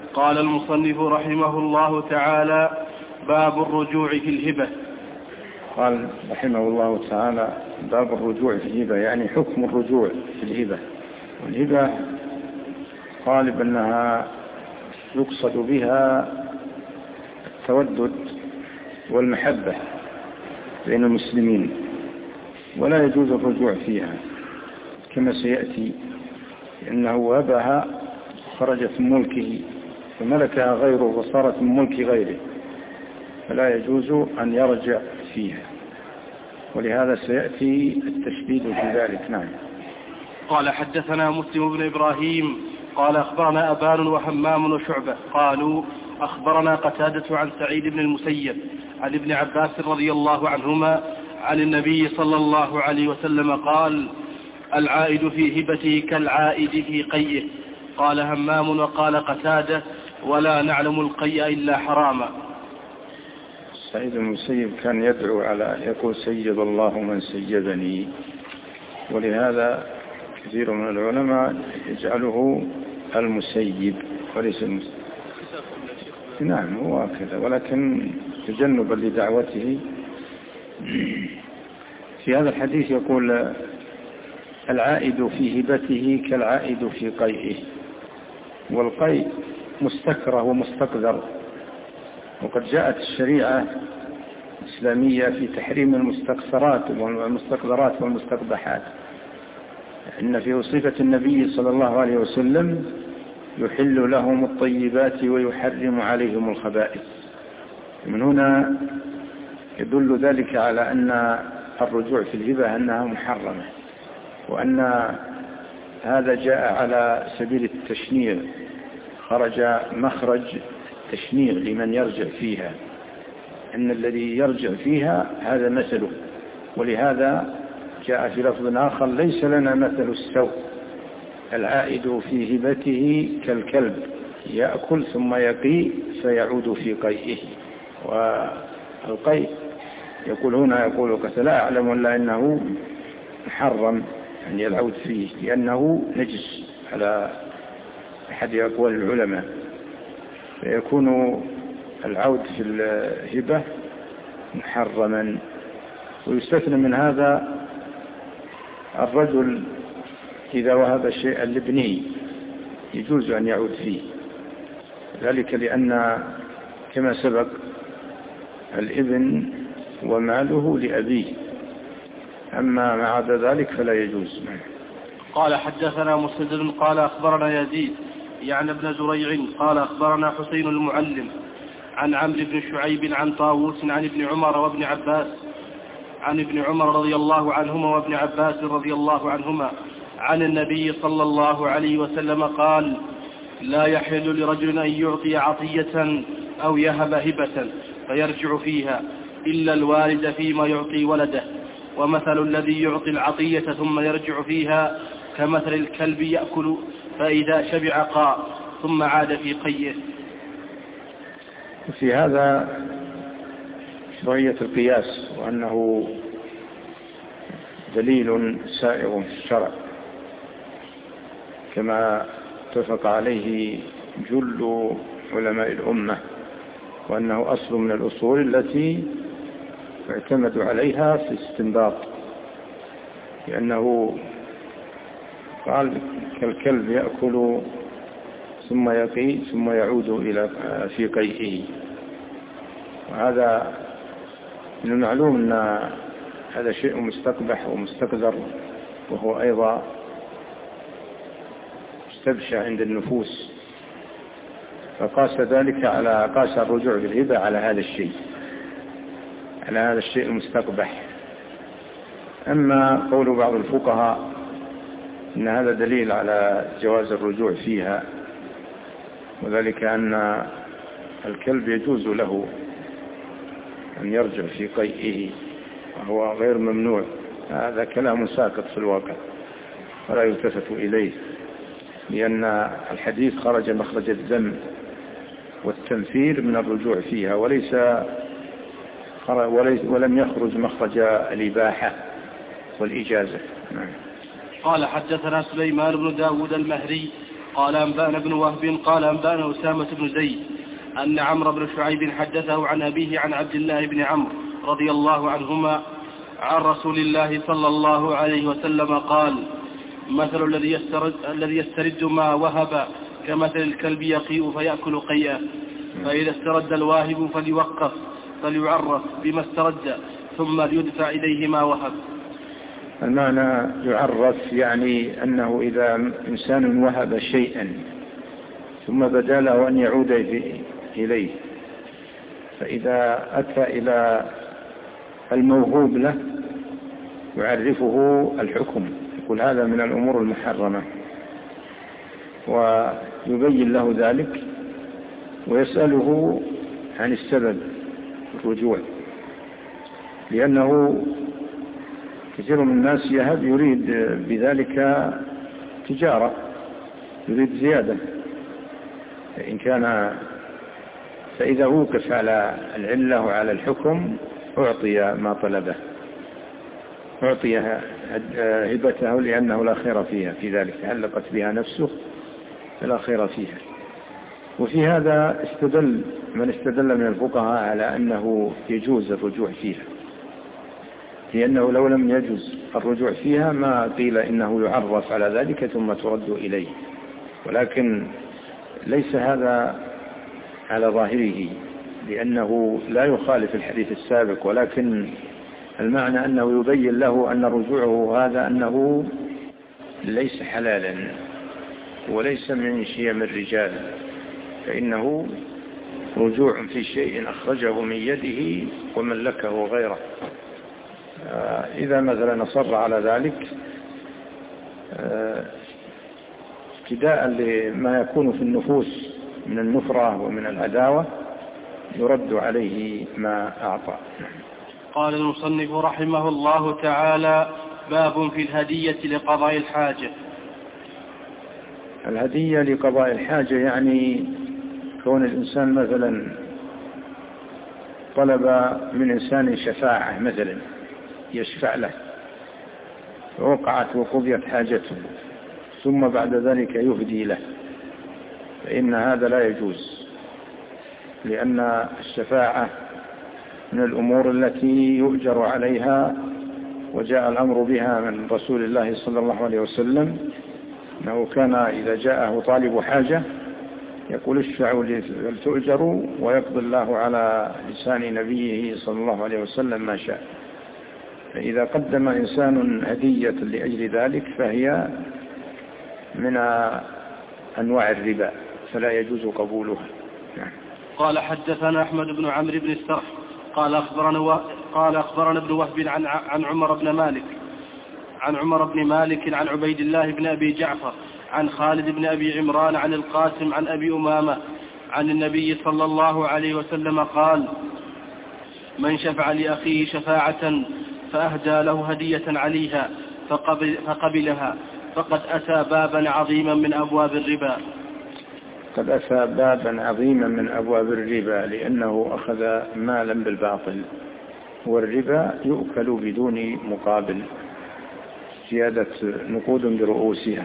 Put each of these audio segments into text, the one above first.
قال المصنف رحمه الله تعالى: باب الرجوع في الهبة. قال رحمه الله تعالى: باب الرجوع في الهبة، يعني حكم الرجوع في الهبة. والهبة غالب أنها يقصد بها التودد والمحبة بين المسلمين، ولا يجوز الرجوع فيها كما سيأتي، لأنه وهبها خرجت من ملكه فملكها غيره وصارت من ملك غيره، فلا يجوز أن يرجع فيها، ولهذا سيأتي التشديد في ذلك. نعم. قال: حدثنا مسلم بن إبراهيم قال أخبرنا أبان وحمام وشعبة قالوا أخبرنا قتادة عن سعيد بن المسيب عن ابن عباس رضي الله عنهما عن النبي صلى الله عليه وسلم قال: العائد في هبته كالعائد في قيئه. قال همام وقال قتادة: ولا نعلم القيء إلا حراما. سعيد بن المسيب كان يدعو على يقول: سيد الله من سيدني، ولهذا كثير من العلماء يجعله المسيب وليس المسيب. نعم هو كذا، ولكن تجنبا لدعوته. في هذا الحديث يقول: العائد في هبته كالعائد في قيئه. والقيء مستكره ومستقذر، وقد جاءت الشريعة الإسلامية في تحريم المستقذرات والمستقبحات، إن في وصفة النبي صلى الله عليه وسلم: يحل لهم الطيبات ويحرم عليهم الخبائث. من هنا يدل ذلك على أن الرجوع في الهبة أنها محرمة، وأن هذا جاء على سبيل التشنيع، خرج مخرج التشنيع لمن يرجع فيها، أن الذي يرجع فيها هذا مثله. ولهذا جاء في لفظ آخر: ليس لنا مثل السوء، العائد في هبته كالكلب يأكل ثم يقي فيعود في قيئه. والقيء يقول هنا قد لا أعلم إلا أنه محرم أن يلعود فيه، لأنه نجس على أحد أقوال العلماء، فيكون العود في الهبة محرما. ويستثنى من هذا الرجل إذا وهب شيئا لابنه يجوز أن يعود فيه، ذلك لأن كما سبق الابن وماله لأبيه، أما ما عدا ذلك فلا يجوز. قال: حدثنا مسدد قال أخبرنا يزيد يعني ابن زريع قال أخبرنا حسين المعلم عن عمرو بن شعيب عن طاووس عن ابن عمر وابن عباس، عن ابن عمر رضي الله عنهما وابن عباس رضي الله عنهما عن النبي صلى الله عليه وسلم قال: لا يحل لرجل أن يعطي عطية أو يهب هبة فيرجع فيها إلا الوالد فيما يعطي ولده، ومثل الذي يعطي العطية ثم يرجع فيها كمثل الكلب يأكل فإذا شبع قاء ثم عاد في قيه. في هذا شرعية القياس، وأنه دليل سائغ في الشرع كما اتفق عليه جل علماء الأمة، وأنه أصل من الأصول التي اعتمدوا عليها في الاستنباط، لأنه قال: كالكلب يأكل ثم يقي ثم يعود إلى في قيئه. وهذا من المعلوم أن هذا شيء مستقبح ومستقذر، وهو أيضا مستبشع عند النفوس، فقاس ذلك على قاس الرجوع بالهبة على هذا الشيء المستقبح. أما قول بعض الفقهاء إن هذا دليل على جواز الرجوع فيها، وذلك أن الكلب يجوز له أن يرجع في قيئه وهو غير ممنوع، هذا كلام ساقط في الواقع ولا يلتفت إليه، لأن الحديث خرج مخرج الذم والتنفير من الرجوع فيها، ولم يخرج مخرج الإباحة والإجازة. قال: حدثنا سليمان بن داود المهري قال أنبأنا ابن وهب قال أنبأنا أسامة بن زيد أن عمرو بن شعيب حدثه عن أبيه عن عبد الله بن عمرو رضي الله عنهما عن رسول الله صلى الله عليه وسلم قال: مثل الذي يسترد ما وهب كمثل الكلب يقيء فيأكل قيئا، فإذا استرد الواهب فليوقف فليعرف بما استرد ثم ليدفع إليه ما وهب. المعنى يعرف يعني أنه إذا إنسان وهب شيئا ثم بدا له أن يعود إليه، فإذا أتى إلى الموهوب له يعرفه الحكم، يقول هذا من الأمور المحرمة ويبين له ذلك ويسأله عن السبب الرجوع، لأنه كثير من الناس يهب يريد بذلك تجارة، يريد زيادة، فإذا وقف على العلة وعلى الحكم أعطي ما طلبه، أعطي هبته لأنه لا خير فيها، في ذلك علقت بها نفسه فلا خير فيها. وفي هذا من استدل من الفقهاء على أنه يجوز الرجوع فيها، لأنه لو لم يجوز الرجوع فيها ما قيل إنه يعرف على ذلك ثم ترد إليه، ولكن ليس هذا على ظاهره لأنه لا يخالف الحديث السابق، ولكن المعنى أنه يبين له أن رجوعه هذا أنه ليس حلالا وليس من شيم الرجال، فإنه رجوع في شيء أخرجه من يده وملكه غيره. إذا مثلا أصر على ذلك ابتداء لما يكون في النفوس من النفرة ومن العداوة يرد عليه ما أعطى. قال المصنف رحمه الله تعالى: باب في الهدية لقضاء الحاجة. الهدية لقضاء الحاجة يعني كون الإنسان مثلا طلب من إنسان شفاعة مثلا يشفع له ووقعت وقضيت حاجته ثم بعد ذلك يهدي له، فإن هذا لا يجوز، لأن الشفاعة من الأمور التي يؤجر عليها، وجاء الأمر بها من رسول الله صلى الله عليه وسلم أنه كان إذا جاءه طالب حاجة يقول اشفعوا لتؤجروا، ويقضي الله على لسان نبيه صلى الله عليه وسلم ما شاء. فإذا قدم إنسان هدية لأجل ذلك فهي من أنواع الربا فلا يجوز قبولها. قال حدثنا أحمد بن عمرو بن السرح قال أخبرنا ابن وهب عن عمر بن مالك عن عبيد الله بن أبي جعفر عن خالد بن أبي عمران عن القاسم عن أبي أمامة عن النبي صلى الله عليه وسلم قال: من شفع لأخيه شفاعة فأهدى له هدية عليها فقبلها فقد أتى بابا عظيما من أبواب الربا. قد أتى بابا عظيما من أبواب الربا، لأنه أخذ مالا بالباطل، والربا يؤكل بدون مقابل، زيادة نقود برؤوسها،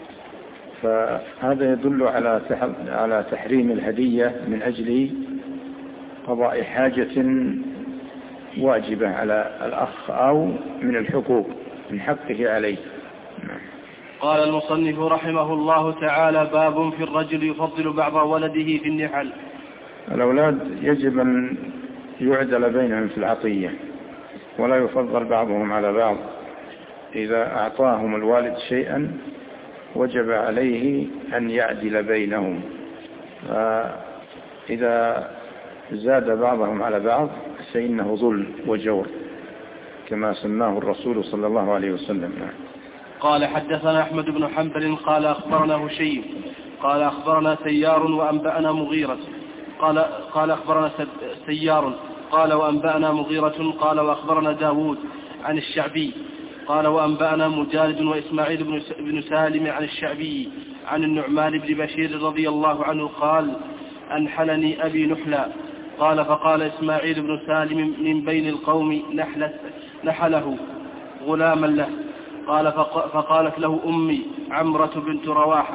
فهذا يدل على تحريم الهدية من أجل قضاء حاجة واجبة على الأخ أو من الحقوق من حقه عليه. قال المصنف رحمه الله تعالى: باب في الرجل يفضل بعض ولده في النحل. الأولاد يجب أن يعدل بينهم في العطية ولا يفضل بعضهم على بعض. إذا أعطاهم الوالد شيئا وجب عليه أن يعدل بينهم، فإذا زاد بعضهم على بعض فإنه ظلم وجور كما سماه الرسول صلى الله عليه وسلم. قال حدثنا أحمد بن حنبل قال أخبرنا هشيم قال أخبرنا سيار وأنبأنا مغيرة قال أخبرنا سيار قال وأنبأنا مغيرة قال وأخبرنا داود عن الشعبي قال وأنبأنا مجالد وإسماعيل بن سالم عن الشعبي عن النعمان بن بشير رضي الله عنه قال: أنحلني أبي نحلا. قال فقال إسماعيل بن سالم من بين القوم نحله غلاما له. قال فقالت له أمي عمرة بنت رواحة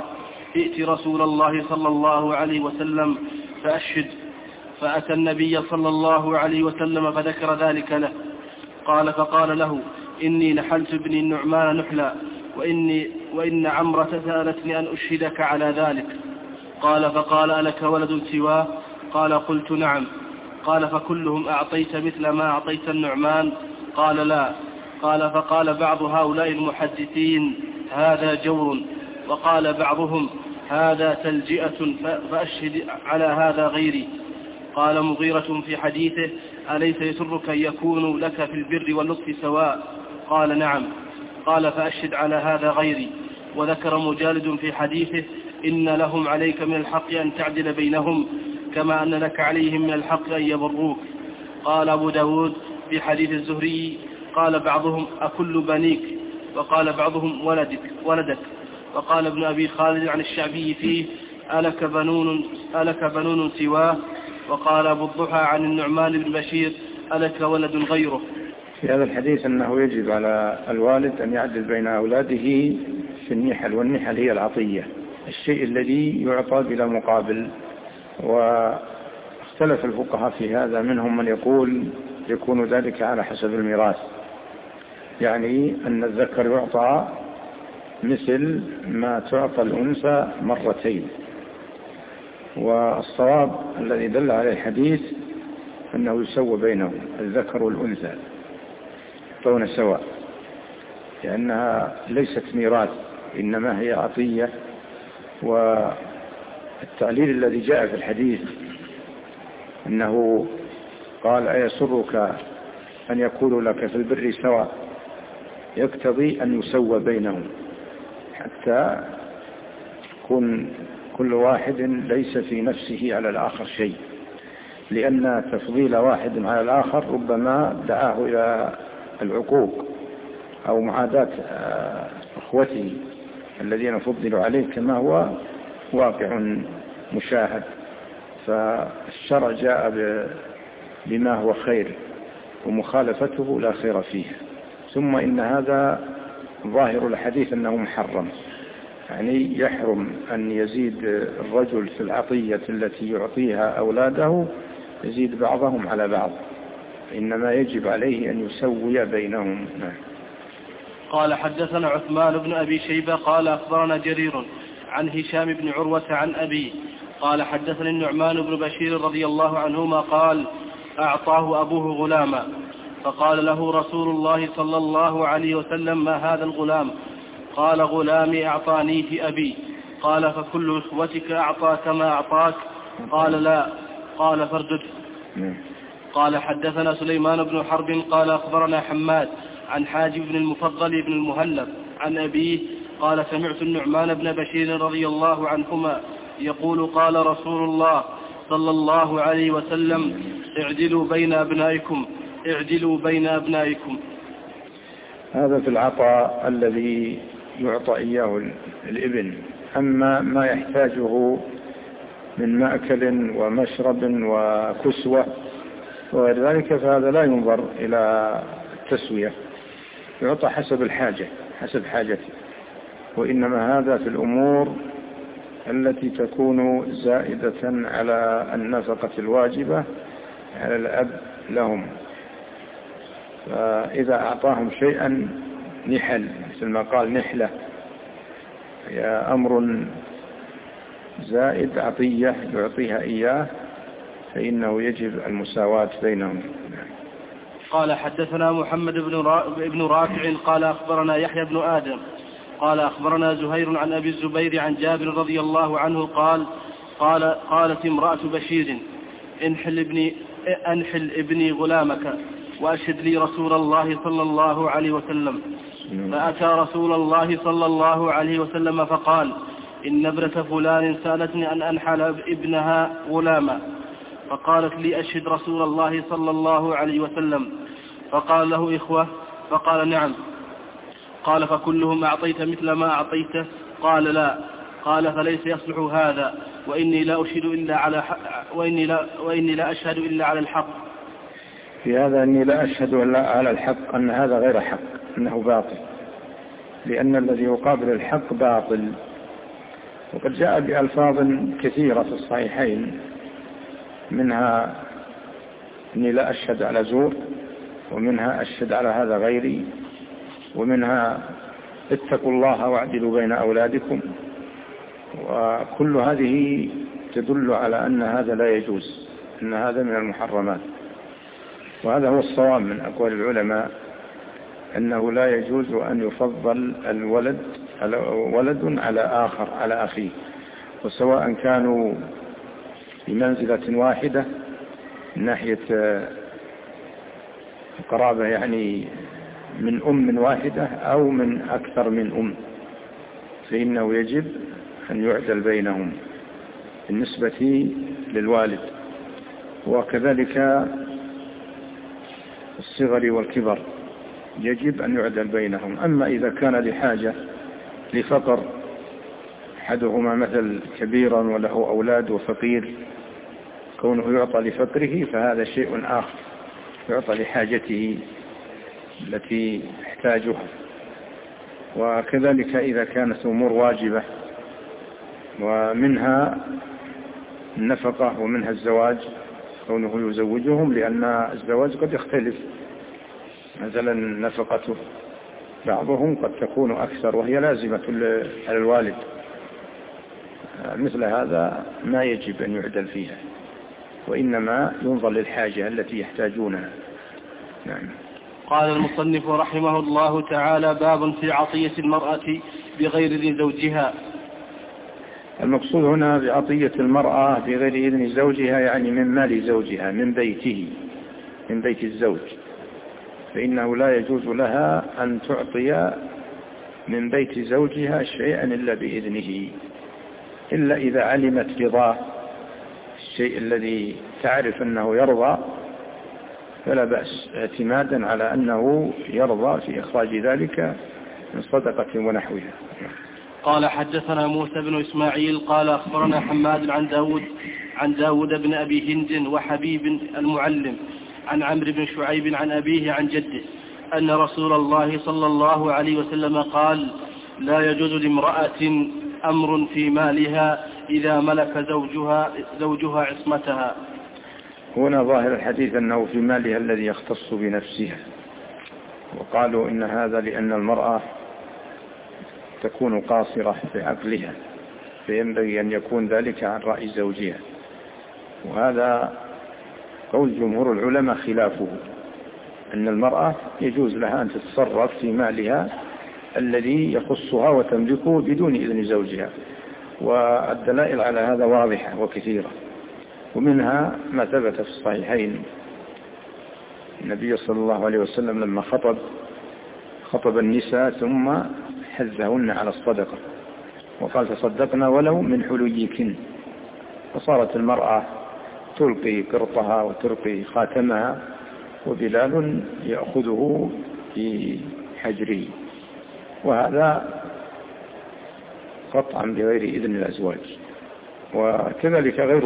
ائت رسول الله صلى الله عليه وسلم فأشهد. فأتى النبي صلى الله عليه وسلم فذكر ذلك له. قال فقال له إني نحلت ابني النعمان نحلا وإن عمرة سألتني أن أشهدك على ذلك. قال فقال ألك ولد سواه؟ قال قلت نعم. قال فكلهم أعطيت مثل ما أعطيت النعمان؟ قال لا. قال فقال بعض هؤلاء المحدثين هذا جور، وقال بعضهم هذا تلجئة، فأشهد على هذا غيري. قال مغيرة في حديثه أليس يسرك أن يكونوا لك في البر واللطف سواء؟ قال نعم. قال فأشهد على هذا غيري. وذكر مجالد في حديثه إن لهم عليك من الحق أن تعدل بينهم كما أن لك عليهم من الحق أن يبروك. قال أبو داود في حديث الزهري قال بعضهم أكل بنيك، وقال بعضهم ولدك. وقال ابن أبي خالد عن الشعبي فيه ألك بنون سواه. وقال أبو الضحى عن النعمان بن بشير ألك ولد غيره. في هذا الحديث أنه يجب على الوالد أن يعدل بين أولاده في النحل، والنحل هي العطية، الشيء الذي يعطى بلا مقابل. واختلف الفقهاء في هذا، منهم من يقول يكون ذلك على حسب الميراث، يعني أن الذكر يعطى مثل ما تعطى الأنثى مرتين. والصواب الذي دل عليه الحديث أنه يسوى بينهم الذكر والأنثى طون سواء، لأنها ليست ميراث إنما هي عطية. والتعليل الذي جاء في الحديث أنه قال أيسرك أن يقول لك في البر سواء، يقتضي أن يسوى بينهم حتى يكون كل واحد ليس في نفسه على الآخر شيء، لأن تفضيل واحد على الآخر ربما دعاه إلى العقوق أو معاداة أخوته الذين فضلوا عليه كما هو واقع مشاهد. فالشرع جاء بما هو خير، ومخالفته لا خير فيه. ثم إن هذا ظاهر الحديث أنه محرم، يعني يحرم أن يزيد الرجل في العطية التي يعطيها أولاده، يزيد بعضهم على بعض، إنما يجب عليه أن يسوي بينهم. قال حدثنا عثمان بن أبي شيبة قال أخبرنا جرير عن هشام بن عروة عن أبي قال حدثني النعمان بن بشير رضي الله عنهما قال أعطاه أبوه غلاما، فقال له رسول الله صلى الله عليه وسلم ما هذا الغلام؟ قال غلامي أعطانيه أبي. قال فكل إخوتك أعطى كما أعطاك؟ قال لا. قال فاردده. قال حدثنا سليمان بن حرب قال أخبرنا حماد عن حاجب بن المفضل بن المهلب عن أبيه قال سمعت النعمان بن بشير رضي الله عنهما يقول قال رسول الله صلى الله عليه وسلم اعدلوا بين أبنائكم. هذا في العطاء الذي يعطى إياه الابن. أما ما يحتاجه من مأكل ومشرب وكسوة وغير ذلك فهذا لا ينظر إلى التسوية، يعطى حسب الحاجة، حسب حاجته. وإنما هذا في الأمور التي تكون زائدة على النفقة الواجبة على الأب لهم. فإذا أعطاهم شيئا نحل، مثل ما قال نحلة، هي أمر زائد عطية يعطيها إياه، فإنه يجب المساواة بينهم. قال حدثنا محمد بن رافع قال أخبرنا يحيى بن آدم قال أخبرنا زهير عن أبي الزبير عن جابر رضي الله عنه قالت امرأة بشير أنحل ابني غلامك وأشهد لي رسول الله صلى الله عليه وسلم. فأتى رسول الله صلى الله عليه وسلم فقال إن ابنة فلان سألتني أن أنحل ابنها غلاما، فقالت لي أشهد رسول الله صلى الله عليه وسلم. فقال له إخوة؟ فقال نعم. قال فكلهم أعطيت مثل ما أعطيته؟ قال لا. قال فليس يصلح هذا، وإني لا أشهد إلا على الحق. في هذا أني لا أشهد إلا على الحق، أن هذا غير حق، أنه باطل، لأن الذي يقابل الحق باطل. وقد جاء بألفاظ كثيرة في الصحيحين، منها إني لا أشهد على زور، ومنها أشهد على هذا غيري، ومنها اتقوا الله واعدلوا بين أولادكم. وكل هذه تدل على أن هذا لا يجوز، أن هذا من المحرمات. وهذا هو الصواب من أقوال العلماء، أنه لا يجوز أن يفضل ولد على آخر على أخيه، وسواء كانوا بمنزلة واحدة من ناحية القرابة، يعني من أم واحدة أو من أكثر من أم، فإنه يجب أن يعدل بينهم بالنسبة للوالد. وكذلك الصغر والكبر يجب أن يعدل بينهم. أما إذا كان لحاجة لفقر، أحدهما مثل كبيرا وله أولاد وفقير، كونه يعطى لفقره فهذا شيء آخر، يعطى لحاجته التي يحتاجها. وكذلك إذا كانت أمور واجبة ومنها النفقة ومنها الزواج، كونه يزوجهم، لأن الزواج قد يختلف، مثلا نفقته بعضهم قد تكون أكثر وهي لازمة على الوالد، مثل هذا ما يجب أن يعدل فيها، وإنما ينظر للحاجة التي يحتاجونها. نعم. قال المصنف رحمه الله تعالى: باب في عطية المرأة بغير إذن زوجها. المقصود هنا بعطية المرأة بغير إذن زوجها يعني من مال زوجها، من بيته، من بيت الزوج، فإنه لا يجوز لها أن تعطي من بيت زوجها شيئا إلا بإذنه، إلا إذا علمت رضاه، الشيء الذي تعرف أنه يرضى فلا بأس، اعتمادا على أنه يرضى في إخراج ذلك من صدقة ونحوها. قال حدثنا موسى بن إسماعيل قال أخبرنا حماد عن داود بن أبي هند وحبيب المعلم عن عمرو بن شعيب عن أبيه عن جده أن رسول الله صلى الله عليه وسلم قال: لا يجوز لامرأة أمر في مالها إذا ملك زوجها عصمتها. هنا ظاهر الحديث أنه في مالها الذي يختص بنفسها، وقالوا إن هذا لأن المرأة تكون قاصرة في عقلها، فينبغي أن يكون ذلك عن رأي زوجها، وهذا قول جمهور العلماء خلافه، أن المرأة يجوز لها أن تتصرف في مالها الذي يخصها وتملكه بدون إذن زوجها، والدلائل على هذا واضحة وكثيرة، ومنها ما ثبت في الصحيحين النبي صلى الله عليه وسلم لما خطب النساء ثم حثهن على الصدقة، وقال: تصدقنا ولو من حليكن، فصارت المرأة تلقي قرطها وتلقي خاتمها، وبلال يأخذه في حجره، وهذا قطعا بغير إذن الأزواج. وكذلك غير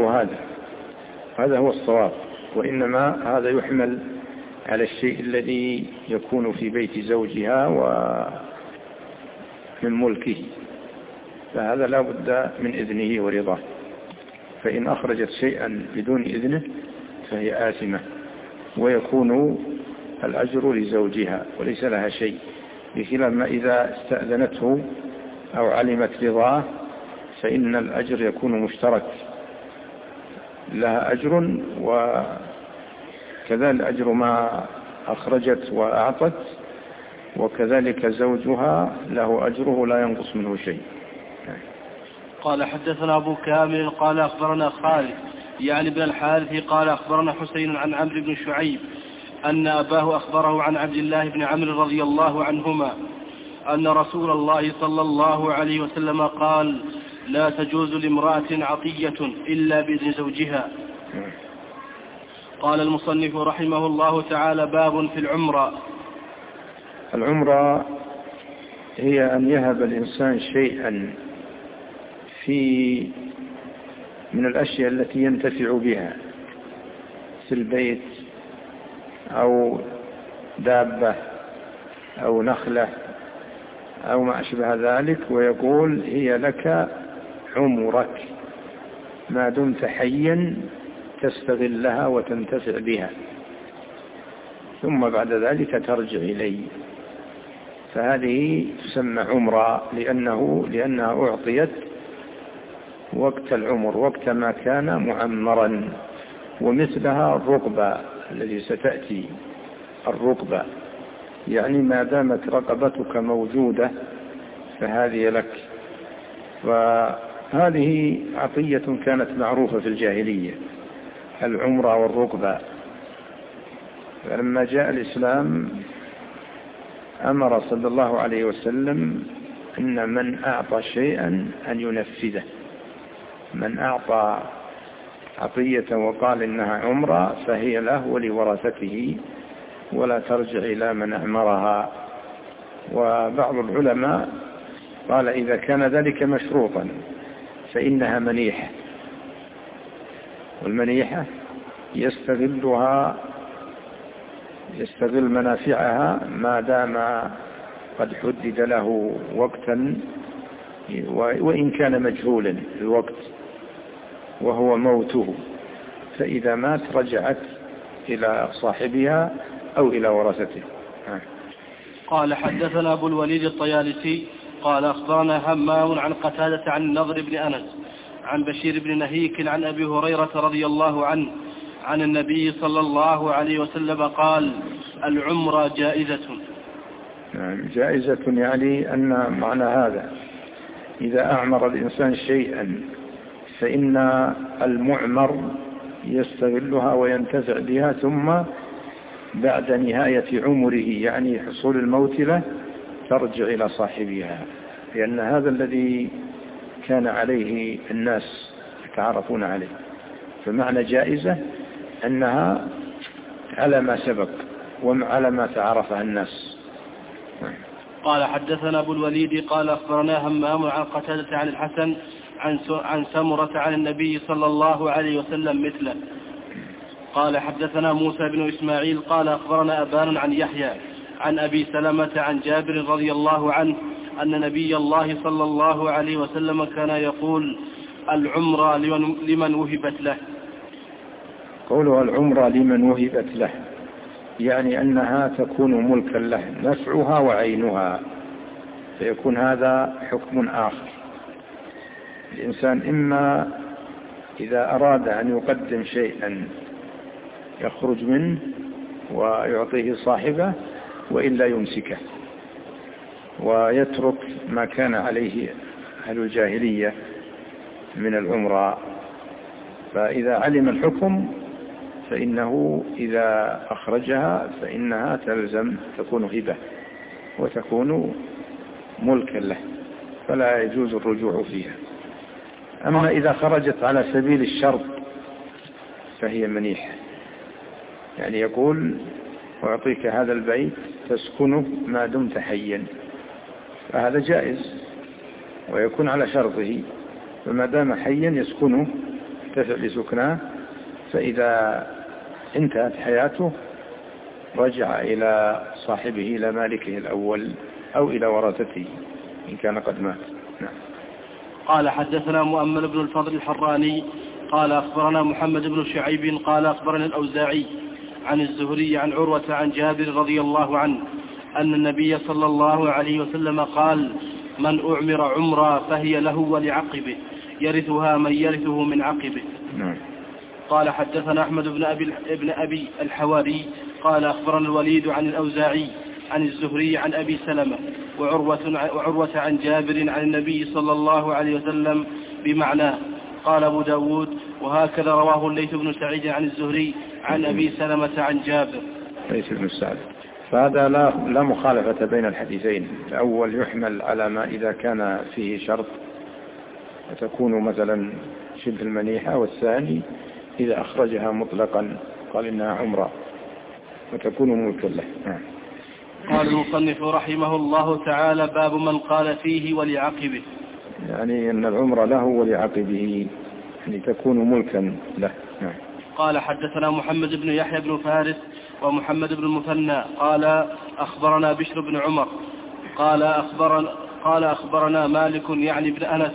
هذا هو الصواب، وإنما هذا يحمل على الشيء الذي يكون في بيت زوجها ومن ملكه، فهذا لا بد من إذنه ورضاه، فإن أخرجت شيئا بدون إذنه فهي آثمة، ويكون الأجر لزوجها وليس لها شيء، بخلاف ما إذا استأذنته أو علمت رضاه فإن الأجر يكون مشترك، لها أجر وكذلك أجر ما أخرجت وأعطت، وكذلك زوجها له أجره لا ينقص منه شيء. قال حدثنا أبو كامل قال أخبرنا خالد يعني بن الحارث قال أخبرنا حسين عن عمرو بن شعيب أن أباه أخبره عن عبد الله بن عمرو رضي الله عنهما أن رسول الله صلى الله عليه وسلم قال: لا تجوز لامرأة عطية إلا بإذن زوجها. قال المصنف رحمه الله تعالى: باب في العمرة. العمرة هي أن يهب الإنسان شيئا من الأشياء التي ينتفع بها في البيت أو دابة أو نخلة أو ما أشبه ذلك، ويقول: هي لك عمرك ما دمت حيا تستغلها وتنتفع بها، ثم بعد ذلك ترجع إلي، فهذه تسمى عمرة لأنها أعطيت وقت العمر، وقت ما كان معمرا. ومثلها الرقبة الذي ستأتي، الرقبة يعني ما دامت رقبتك موجودة فهذه لك. فهذه عطية كانت معروفة في الجاهلية، العمرة والرقبة. فلما جاء الإسلام أمر صلى الله عليه وسلم أن من أعطى شيئا أن ينفذه، من أعطى عطية وقال إنها عمرة فهي له ولورثته ولا ترجع إلى من أعمرها. وبعض العلماء قال إذا كان ذلك مشروطا فإنها منيحة، والمنيحة يستغل منافعها ما دام قد حدد له وقتا، وإن كان مجهولا الوقت وهو موته، فإذا مات رجعت إلى صاحبها أو إلى ورثته. قال حدثنا أبو الوليد الطيالسي قال أخبرنا همام عن قتادة عن النضر بن أنس عن بشير بن نهيك عن أبي هريرة رضي الله عنه عن النبي صلى الله عليه وسلم قال: العمرة جائزة. جائزة يعني أن معنى هذا إذا أعمر الإنسان شيئا فإن المعمر يستغلها وينتفع بها، ثم بعد نهاية عمره يعني حصول الموت له ترجع إلى صاحبها، لأن هذا الذي كان عليه الناس يتعرفون عليه. فمعنى جائزة أنها على ما سبق وعلى ما تعرفها الناس. قال حدثنا أبو الوليد قال أخبرنا همام عن قتادة عن الحسن عن سمرة عن النبي صلى الله عليه وسلم مثله. قال حدثنا موسى بن إسماعيل قال أخبرنا أبان عن يحيى عن أبي سلمة عن جابر رضي الله عنه أن نبي الله صلى الله عليه وسلم كان يقول: العمرة لمن وهبت له. قوله العمرة لمن وهبت له يعني أنها تكون ملكا له، نفعها وعينها، فيكون هذا حكم آخر. الإنسان إما إذا أراد أن يقدم شيئا يخرج منه ويعطيه صاحبه، وإلا يمسكه ويترك ما كان عليه أهل الجاهلية من العمرة. فإذا علم الحكم فإنه إذا أخرجها فإنها تلزم، تكون هبة وتكون ملكا له، فلا يجوز الرجوع فيها. أما إذا خرجت على سبيل الشرط فهي منيحة، يعني يقول: وأعطيك هذا البيت تسكنه ما دمت حيا، فهذا جائز ويكون على شرطه، فما دام حيا يسكنه ينتفع بسكناه، فإذا انتهت حياته رجع إلى صاحبه، إلى مالكه الأول أو إلى ورثته إن كان قد مات. نعم. قال حدثنا مؤمل بن الفضل الحراني قال أخبرنا محمد بن شعيب قال أخبرنا الأوزاعي عن الزهري عن عروة عن جابر رضي الله عنه أن النبي صلى الله عليه وسلم قال: من أعمر عمرا فهي له ولعقبه، يرثها من يرثه من عقبه. قال حدثنا أحمد بن أبي الحواري قال أخبرنا الوليد عن الأوزاعي عن الزهري عن أبي سلمة وعروة عن جابر عن النبي صلى الله عليه وسلم بمعناه. قال أبو داود: وهكذا رواه الليث بن سعيد عن الزهري عن أبي سلمة عن جابر. ليث بن سعيد. فهذا لا مخالفة بين الحديثين. الأول يحمل على ما إذا كان فيه شرط وتكون مثلا شبه المنيحة، والثاني إذا أخرجها مطلقا قال إنها عمرة وتكون ملكا له. قال المصنف رحمه الله تعالى: باب من قال فيه ولعقبه، يعني أن العمرة له ولعقبه، يعني تكون ملكا له. قال حدثنا محمد بن يحيى بن فارس ومحمد بن المثنى قال أخبرنا بشر بن عمر قال أخبرنا مالك يعني بن أنس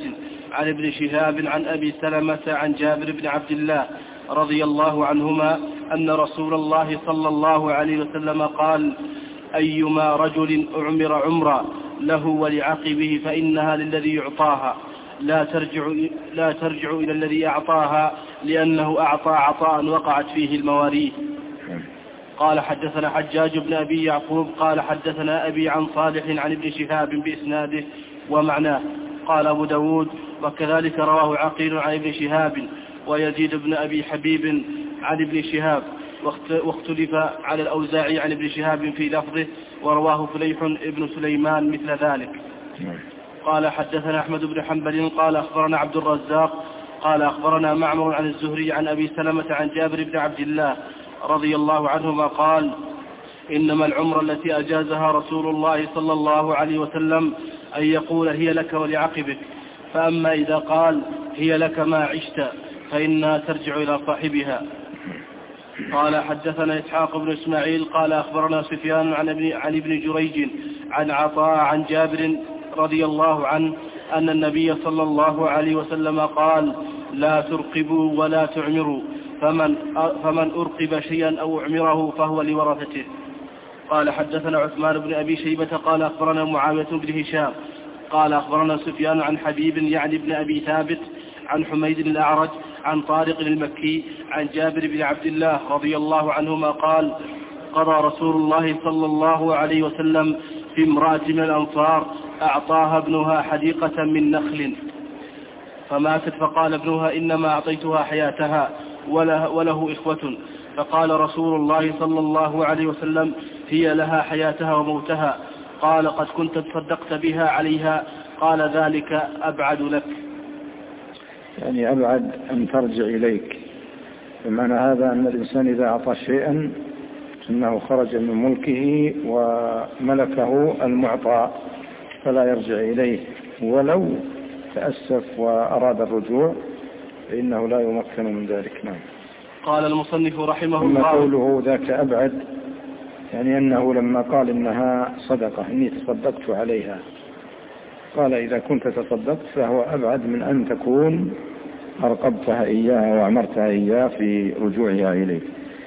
عن ابن شهاب عن أبي سلمة عن جابر بن عبد الله رضي الله عنهما أن رسول الله صلى الله عليه وسلم قال: أيما رجل أعمر عمرا له ولعقبه فإنها للذي يعطاها لا ترجع إلى الذي أعطاها، لأنه أعطى عطاء وقعت فيه المواريث. قال حدثنا حجاج بن أبي يعقوب قال حدثنا أبي عن صالح عن ابن شهاب بإسناده ومعناه. قال أبو داود: وكذلك رواه عقيل عن ابن شهاب ويزيد بن أبي حبيب عن ابن شهاب، واختلف على الأوزاعي عن ابن شهاب في لفظه، ورواه فليح ابن سليمان مثل ذلك. قال حدثنا أحمد بن حنبل قال أخبرنا عبد الرزاق قال أخبرنا معمر عن الزهري عن أبي سلمة عن جابر بن عبد الله رضي الله عنهما قال: إنما العمرة التي أجازها رسول الله صلى الله عليه وسلم أن يقول هي لك ولعقبك، فأما إذا قال هي لك ما عشت فإنها ترجع إلى صاحبها. قال حدثنا إسحاق بن إسماعيل قال أخبرنا سفيان عن ابن جريج عن عطاء عن جابر رضي الله عنه أن النبي صلى الله عليه وسلم قال: لا ترقبوا ولا تعمروا، فمن أرقب شيئا أو أعمره فهو لورثته. قال حدثنا عثمان بن أبي شيبة قال أخبرنا معاوية بن هشام قال أخبرنا سفيان عن حبيب يعني بن أبي ثابت عن حميد الأعرج عن طارق المكي عن جابر بن عبد الله رضي الله عنهما قال: قضى رسول الله صلى الله عليه وسلم في امرأة من الأنصار أعطاها ابنها حديقة من نخل فماتت، فقال ابنها: إنما أعطيتها حياتها وله إخوة. فقال رسول الله صلى الله عليه وسلم: هي لها حياتها وموتها. قال: قد كنت تصدقت بها عليها. قال: ذلك أبعد لك. يعني أبعد أن ترجع إليك، بمعنى هذا أن الإنسان إذا أعطى شيئا أنه خرج من ملكه وملكه المعطى فلا يرجع إليه، ولو تأسف وأراد الرجوع فإنه لا يمكن من ذلك. نعم. قال المصنف رحمه ثم الله: قوله ذاك أبعد يعني أنه لما قال إنها صدقة إني تصدقت عليها، قال إذا كنت تصدقت فهو أبعد من أن تكون أرقبتها إياها وأمرتها إياه في رجوعها إليه.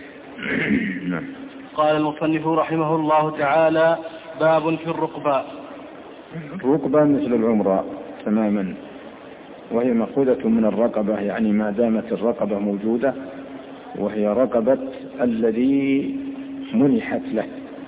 نعم. قال المصنف رحمه الله تعالى: باب في الرقبة. الرقبة مثل العمرة تماما، وهي مأخوذة من الرقبة، يعني ما دامت الرقبة موجودة وهي رقبة الذي منحت له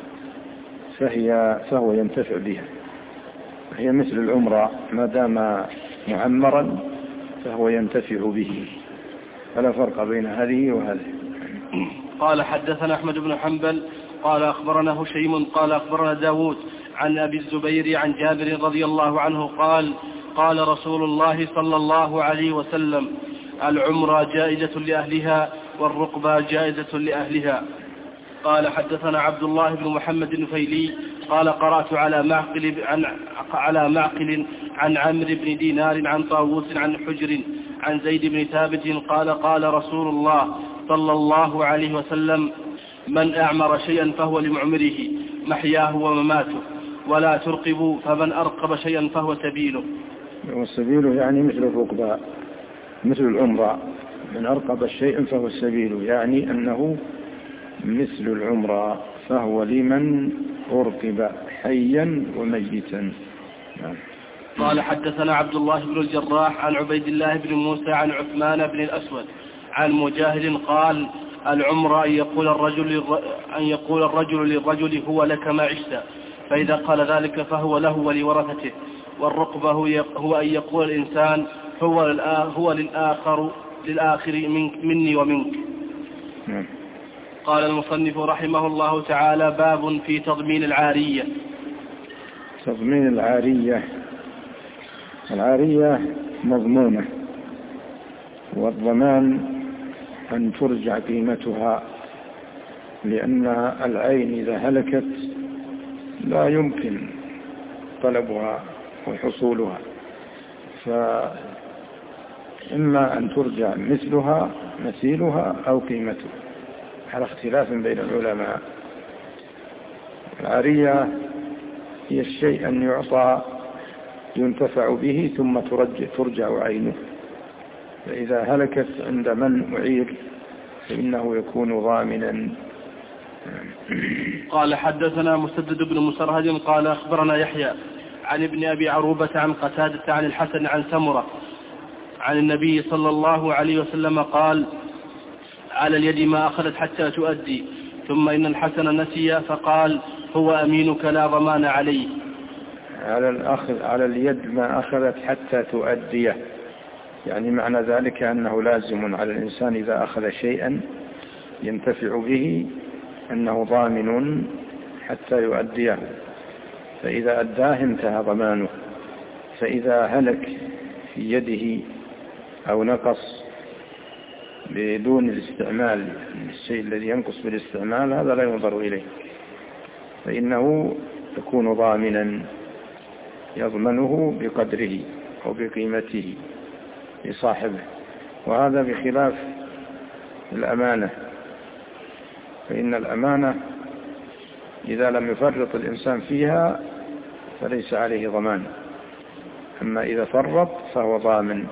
فهو ينتفع بها. هي مثل العمرة ما دام معمرا فهو ينتفع به، فلا فرق بين هذه وهذه. قال حدثنا أحمد بن حنبل قال أخبرنا هشيم قال أخبرنا داود عن أبي الزبير عن جابر رضي الله عنه قال: قال رسول الله صلى الله عليه وسلم: العمرة جائزة لأهلها والرقبة جائزة لأهلها. قال حدثنا عبد الله بن محمد النفيلي قال قرأت على معقل عن عمرو بن دينار عن طاووس عن حجر عن زيد بن ثابت قال: قال رسول الله صلى الله عليه وسلم: من أعمر شيئا فهو لمعمره محياه ومماته، ولا ترقبوا، فمن أرقب شيئا فهو سبيله. والسبيل يعني مثل الرقبة مثل العمرة، من أرقب الشيء فهو السبيل، يعني أنه مثل العمرة، فهو لمن أرقب حيا وميتا. قال حدثنا عبد الله بن الجراح عن عبيد الله بن موسى عن عثمان بن الأسود عن مجاهد قال: العمرة أن يقول الرجل للرجل هو لك ما عشت، فإذا قال ذلك فهو له ولورثته. والرقبة هو أن يقول الإنسان هو للآخر مني ومنك. قال المصنف رحمه الله تعالى: باب في تضمين العارية. تضمين العارية مضمونة، والضمان أن ترجع قيمتها، لأن العين إذا هلكت لا يمكن طلبها وحصولها، فإما أن ترجع مثيلها أو قيمتها على اختلاف بين العلماء. العارية هي الشيء أن يعطى ينتفع به ثم ترجع عينه. فإذا هلكت عند من أعير فإنه يكون ضامنا. قال حدثنا مسدد بن مسرهد قال أخبرنا يحيى عن ابن أبي عروبة عن قتادة عن الحسن عن سمرة عن النبي صلى الله عليه وسلم قال: على اليد ما أخذت حتى تؤدي. ثم إن الحسن نسي فقال: هو أمينك لا ضمان عليه. على اليد ما أخذت حتى تؤديه، يعني معنى ذلك أنه لازم على الإنسان إذا أخذ شيئا ينتفع به أنه ضامن حتى يؤديه، فإذا أداه انتهى ضمانه. فإذا هلك في يده أو نقص بدون الاستعمال، الشيء الذي ينقص بالاستعمال هذا لا ينظر إليه، فإنه يكون ضامنا يضمنه بقدره أو بقيمته لصاحبه. وهذا بخلاف الأمانة، فإن الأمانة إذا لم يفرط الإنسان فيها فليس عليه ضمان، أما إذا فرط فهو ضامن.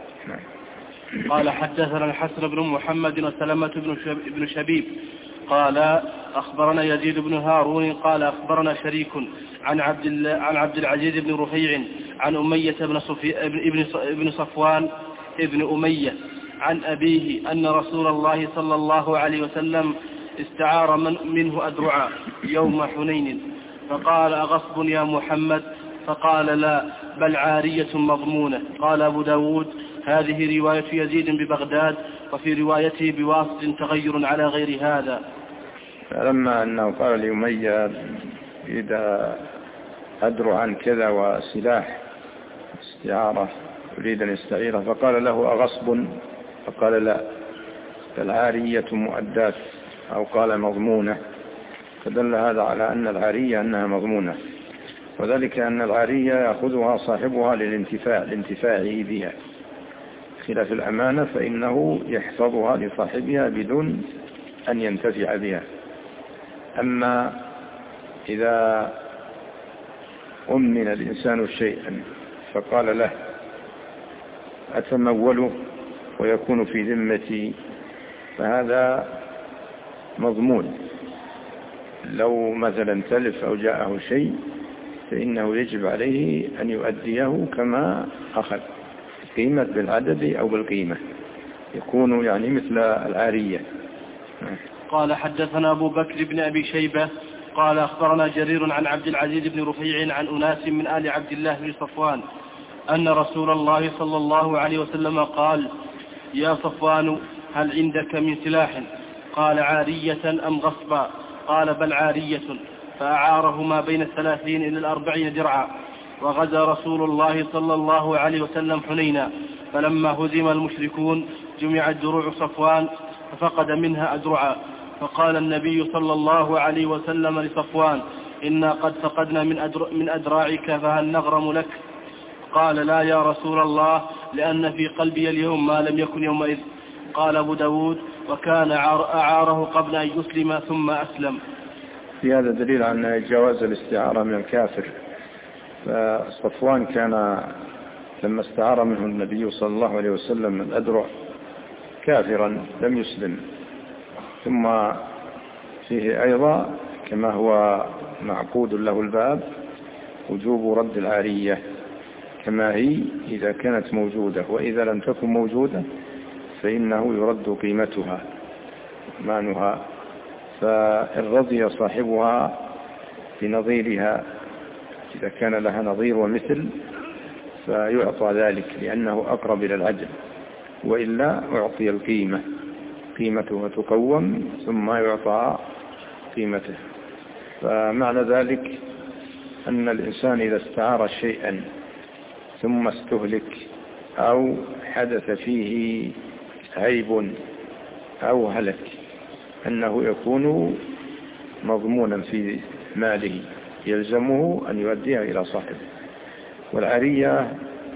قال حدثنا الحسن بن محمد وسلمة بن شبيب قال أخبرنا يزيد بن هارون قال أخبرنا شريك عن عبد العزيز بن رفيع عن أمية بن صفوان ابن أمية عن أبيه أن رسول الله صلى الله عليه وسلم استعار منه أدرعا يوم حنين، فقال: أغصب يا محمد؟ فقال: لا، بل عارية مضمونة. قال أبو داود: هذه رواية يزيد ببغداد، وفي روايته بواسط تغير على غير هذا. فلما أنه قال لأمية: إذا أدرع عن كذا وسلاح استعارة يريد أن يستعيره، فقال له: أغصب؟ فقال: لا، بل عارية مؤدات، أو قال مضمونة، فدل هذا على أن العارية أنها مضمونة، وذلك أن العارية يأخذها صاحبها لانتفاعه بها، خلاف الأمانة فإنه يحفظها لصاحبها بدون أن ينتفع بها. أما إذا أمن الإنسان شيئا فقال له: أتموله ويكون في ذمتي، فهذا مضمون. لو مثلا تلف أو جاءه شيء فإنه يجب عليه أن يؤديه كما أخذ، قيمة بالعدد أو بالقيمة، يكون يعني مثل العارية. قال حدثنا أبو بكر بن أبي شيبة قال أخبرنا جرير عن عبد العزيز بن رفيع عن أناس من آل عبد الله بن صفوان أن رسول الله صلى الله عليه وسلم قال: يا صفوان، هل عندك من سلاح؟ قال: عارية أم غصبا؟ قال: بل عارية. فأعاره ما بين 30 إلى 40 درعا. وغزا رسول الله صلى الله عليه وسلم حنينا، فلما هزم المشركون جمعت دروع صفوان ففقد منها أدرعا، فقال النبي صلى الله عليه وسلم لصفوان: إنا قد فقدنا من أدراعك، فهل نغرم لك؟ قال: لا يا رسول الله، لأن في قلبي اليوم ما لم يكن يومئذ. قال أبو داود: وكان أعاره قبل أن يسلم ثم أسلم. في هذا دليل عن جواز الاستعارة من الكافر. فصفوان كان لما استعار منه النبي صلى الله عليه وسلم الأدرع كافرا لم يسلم. ثم فيه أيضا كما هو معقود له الباب وجوب رد العارية كما هي إذا كانت موجودة، وإذا لم تكن موجودة فإنه يرد قيمتها مانها، فإن رضي صاحبها بنظيرها إذا كان لها نظير ومثل فيعطى ذلك لأنه أقرب إلى العدل، وإلا أعطي القيمة، قيمتها تقوم ثم يعطى قيمته. فمعنى ذلك أن الإنسان إذا استعار شيئا ثم استهلك أو حدث فيه عيب أو هلك أنه يكون مضمونا في ماله يلزمه أن يؤديها إلى صاحبه. والعارية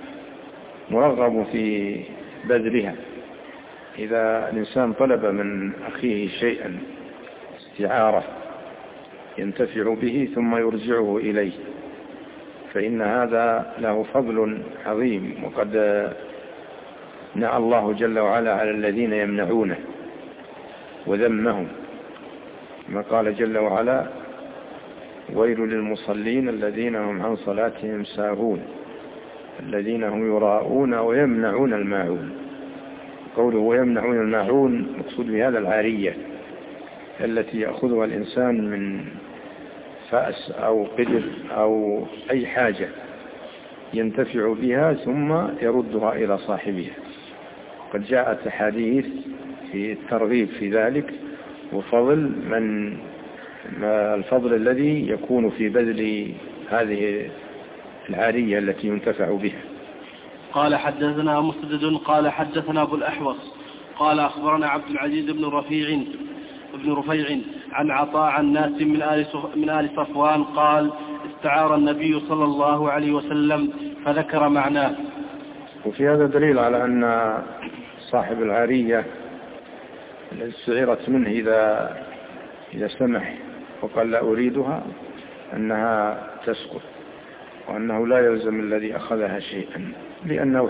مرغب في بذلها. إذا الإنسان طلب من أخيه شيئا استعارة ينتفع به ثم يرجعه إليه فإن هذا له فضل عظيم. وقد نعى الله جل وعلا على الذين يمنعونه وذمهم، ما قال جل وعلا: ويل للمصلين الذين هم عن صلاتهم ساهون الذين هم يراءون ويمنعون الماعون. قوله ويمنعون الماعون مقصود بهذا العارية التي يأخذها الإنسان من فأس أو قدر أو أي حاجة ينتفع بها ثم يردها إلى صاحبها. قد جاءت أحاديث في الترغيب في ذلك، وفضل الفضل الذي يكون في بذل هذه العارية التي ينتفع بها. قال حدثنا مسدد قال حدثنا أبو الأحوص قال أخبرنا عبد العزيز بن رفيع عن عطاء عن ناس من آل صفوان قال: استعار النبي صلى الله عليه وسلم فذكر معناه. وفي هذا دليل على أن صاحب العارية التي استعيرت منه إذا سمح وقال لا أريدها أنها تسقط، وأنه لا يلزم الذي أخذها شيئا، لأنه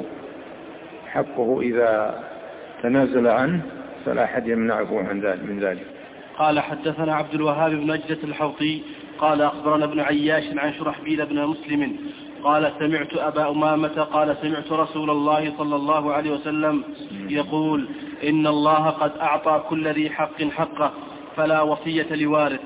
حقه إذا تنازل عنه فلا أحد يمنعه من ذلك. قال حدثنا عبد الوهاب بن نجدة الحوطي قال أخبرنا ابن عياش عن شرحبيل بن مسلم قال: سمعت أبا أمامة قال: سمعت رسول الله صلى الله عليه وسلم يقول: إن الله قد أعطى كل ذي حق حقه فلا وصية لوارث،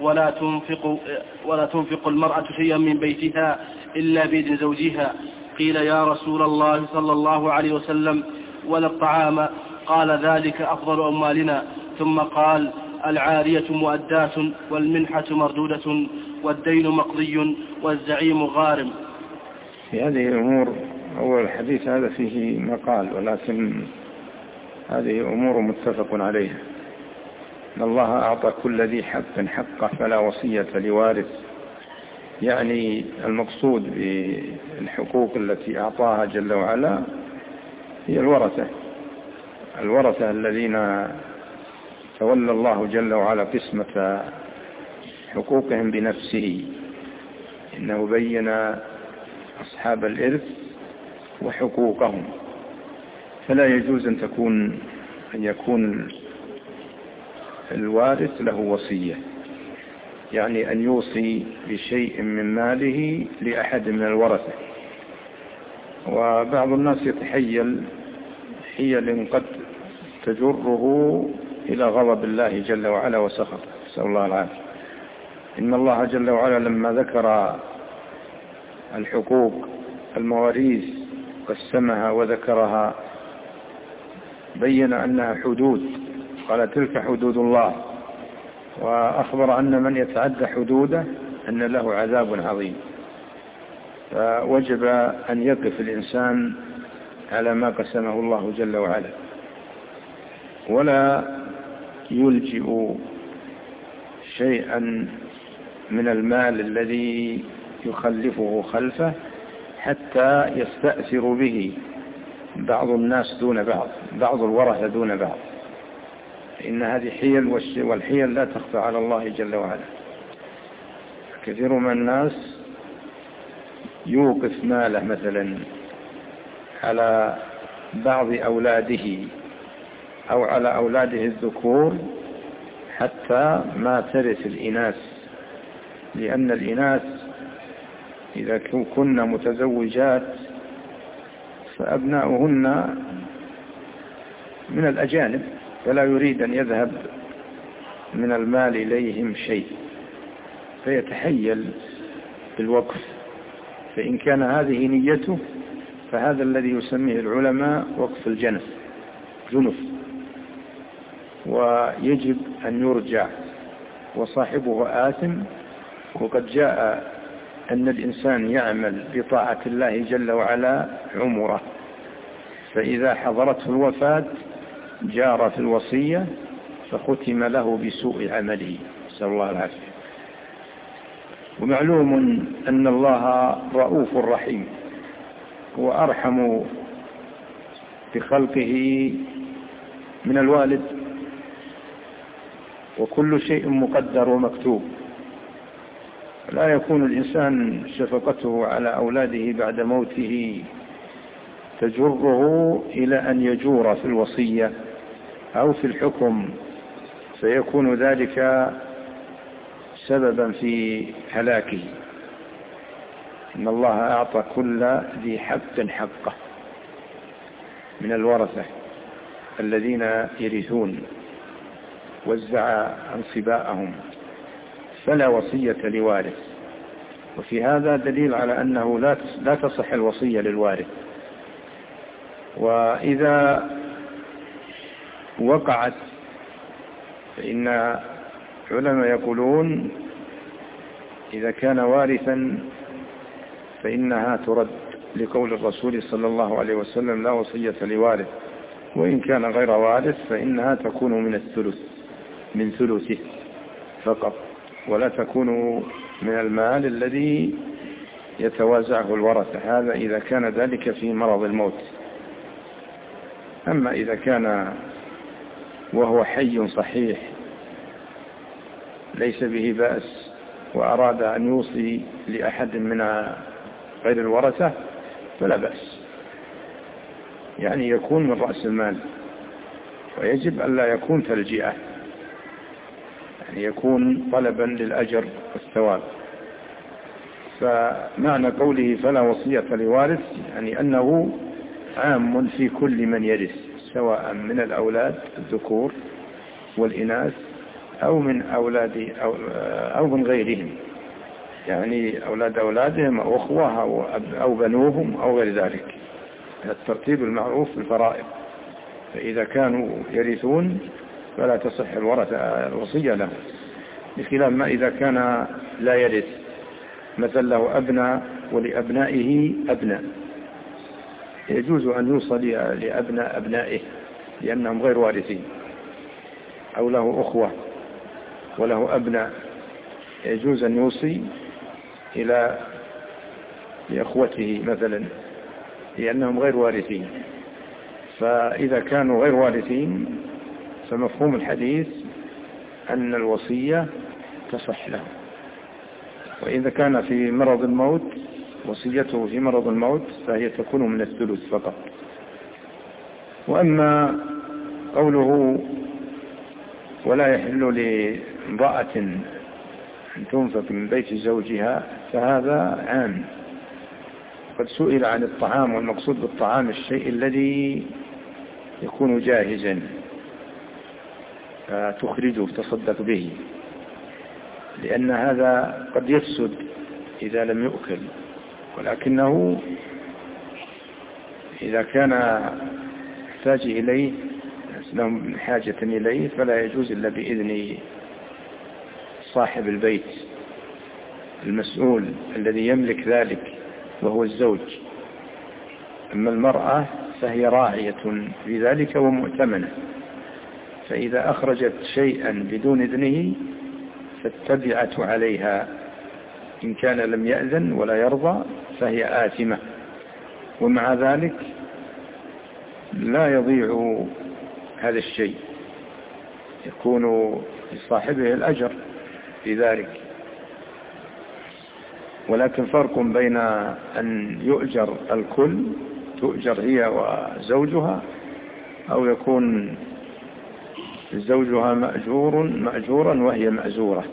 ولا تنفق المرأة شيئا من بيتها إلا بإذن زوجها. قيل: يا رسول الله صلى الله عليه وسلم ولا الطعام؟ قال: ذلك أفضل أموالنا. ثم قال: العارية مؤداة والمنحة مردودة والدين مقضي والزعيم غارم. في هذه الأمور أول الحديث هذا فيه مقال، ولكن هذه أمور متفق عليها. إن الله أعطى كل ذي حق حقه فلا وصية لوارث، يعني المقصود بالحقوق التي أعطاها جل وعلا هي الورثة الذين تولى الله جل وعلا قسمة حقوقهم بنفسه. إنه بين أصحاب الإرث وحقوقهم، فلا يجوز أن يكون الوارث له وصية، يعني أن يوصي بشيء من ماله لأحد من الورثة. وبعض الناس يتحيل حيل قد تجره إلى غضب الله جل وعلا وسخط، نسأل الله العافية. إن الله جل وعلا لما ذكر الحقوق المواريث قسمها وذكرها، بين أنها حدود، قال: تلك حدود الله، وأخبر أن من يتعدى حدوده أن له عذاب عظيم. فوجب أن يقف الإنسان على ما قسمه الله جل وعلا، ولا يلجئ شيئا من المال الذي يخلفه خلفه حتى يستأثر به بعض الناس دون بعض الورثة دون بعض، إن هذه حيل، والحيل لا تخفى على الله جل وعلا. كثير من الناس يوقف ماله مثلا على بعض أولاده أو على أولاده الذكور حتى ما ترث الإناث، لأن الإناث إذا كن متزوجات فأبناؤهن من الأجانب، فلا يريد أن يذهب من المال إليهم شيء، فيتحيل بالوقف. فإن كان هذه نيته فهذا الذي يسميه العلماء وقف الجنف، ويجب أن يرجع، وصاحبه آثم. وقد جاء أن الإنسان يعمل بطاعة الله جل وعلا عمره، فإذا حضرته الوفاة جار في الوصية فختم له بسوء عمله، نسأل الله العافية. ومعلوم أن الله رؤوف رحيم، هو أرحم بخلقه من الوالد، وكل شيء مقدر ومكتوب. لا يكون الإنسان شفقته على أولاده بعد موته تجره إلى أن يجور في الوصية أو في الحكم، فيكون ذلك سببا في هلاكه. إن الله أعطى كل ذي حق حقه من الورثة الذين يرثون، وزع أنصباءهم، فلا وصية لوارث. وفي هذا دليل على أنه لا تصح الوصية للوارث. وإذا وقعت فإن علماء يقولون إذا كان وارثا فإنها ترد، لقول الرسول صلى الله عليه وسلم: لا وصية لوارث. وإن كان غير وارث فإنها تكون من ثلثه فقط، ولا تكون من المال الذي يتوازعه الورثة. هذا إذا كان ذلك في مرض الموت. أما إذا كان وهو حي صحيح ليس به بأس وأراد أن يوصي لأحد من غير الورثة فلا بأس، يعني يكون من رأس المال، ويجب أن لا يكون تلجئة، يعني يكون طلبا للأجر والثواب. فمعنى قوله فلا وصية لوارث يعني أنه عام في كل من يرث، سواء من الأولاد الذكور والإناث أو من أولاد أو من غيرهم، يعني أولاد أولادهم أو أخوة أو بنوهم أو غير ذلك، الترتيب المعروف في الفرائض. فإذا كانوا يرثون فلا تصح الوصية له، بخلاف ما إذا كان لا يرث، مثل له أبناء ولأبنائه أبناء، يجوز أن يوصل لأبناء أبنائه لأنهم غير وارثين، أو له أخوة وله أبناء يجوز أن يوصي إلى لأخوته مثلا لأنهم غير وارثين. فإذا كانوا غير وارثين فمفهوم الحديث أن الوصية تصح له. وإذا كان في مرض الموت وصيته في مرض الموت فهي تكون من الثلث فقط. وأما قوله ولا يحل لامرأة أن تنفق من بيت زوجها فهذا عام. قد سئل عن الطعام، والمقصود بالطعام الشيء الذي يكون جاهزا تخرجه تصدق به، لأن هذا قد يفسد إذا لم يؤكل، ولكنه إذا كان يحتاج إليه لهم حاجة إليه فلا يجوز إلا بإذن صاحب البيت المسؤول الذي يملك ذلك وهو الزوج. أما المرأة فهي راعية في ذلك ومؤتمنة، فإذا أخرجت شيئا بدون إذنه فالتبعة عليها، إن كان لم يأذن ولا يرضى فهي آثمة. ومع ذلك لا يضيع هذا الشيء، يكون لصاحبه الأجر في ذلك. ولكن فرق بين أن يؤجر الكل، تؤجر هي وزوجها، أو يكون زوجها مأجورا وهي مأزورة.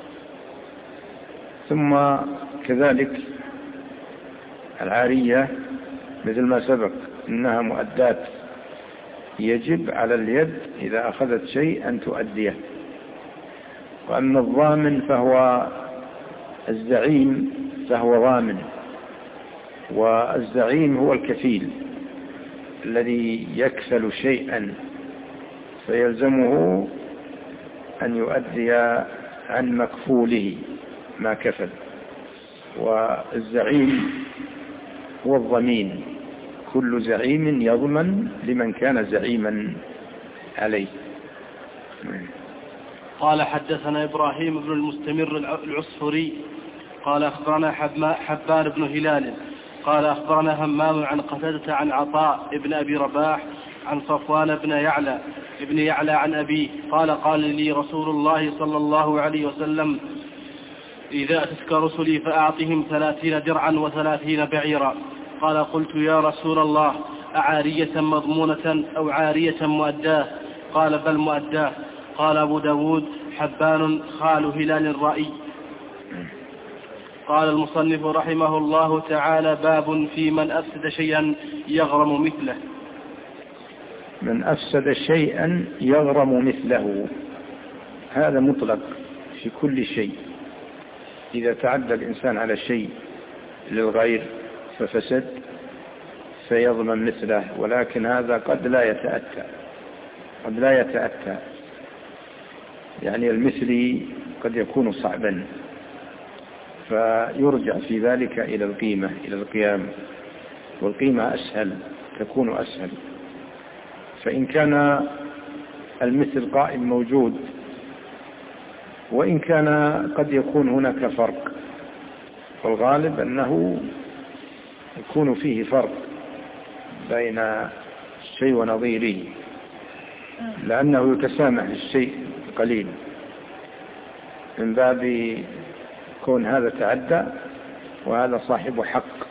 ثم كذلك العارية مثل ما سبق إنها مؤدات، يجب على اليد إذا أخذت شيء أن تؤديه. وأما الضامن فهو الزعيم فهو ضامن، والزعيم هو الكفيل الذي يكفل شيئا فيلزمه أن يؤدي عن مكفوله ما كفل. والزعيم هو الضمين، كل زعيم يضمن لمن كان زعيما عليه. قال حدثنا إبراهيم بن المستمر العصفري قال أخبرنا حبان بن هلال قال أخبرنا همام عن قتادة عن عطاء ابن أبي رباح عن صفوان بن يعلى عن أبيه قال قال لي رسول الله صلى الله عليه وسلم إذا أتتك رسلي فأعطهم 30 درعا و30 بعيرا. قال قلت يا رسول الله أعارية مضمونة أو عارية مؤداة؟ قال بل مؤداة. قال أبو داود حبان خال هلال الرائي. قال المصنف رحمه الله تعالى باب في من أفسد شيئا يغرم مثله. من أفسد شيئا يغرم مثله، هذا مطلق في كل شيء. إذا تعدى الإنسان على شيء للغير ففسد فيضمن مثله، ولكن هذا قد لا يتأتى، يعني المثلي قد يكون صعبا، فيرجع في ذلك إلى القيمة، إلى القيام، والقيمة تكون أسهل. فإن كان المثل قائم موجود، وإن كان قد يكون هناك فرق، والغالب أنه يكون فيه فرق بين الشيء ونظيره، لأنه يتسامح الشيء قليل من باب كون هذا تعدى وهذا صاحب حق.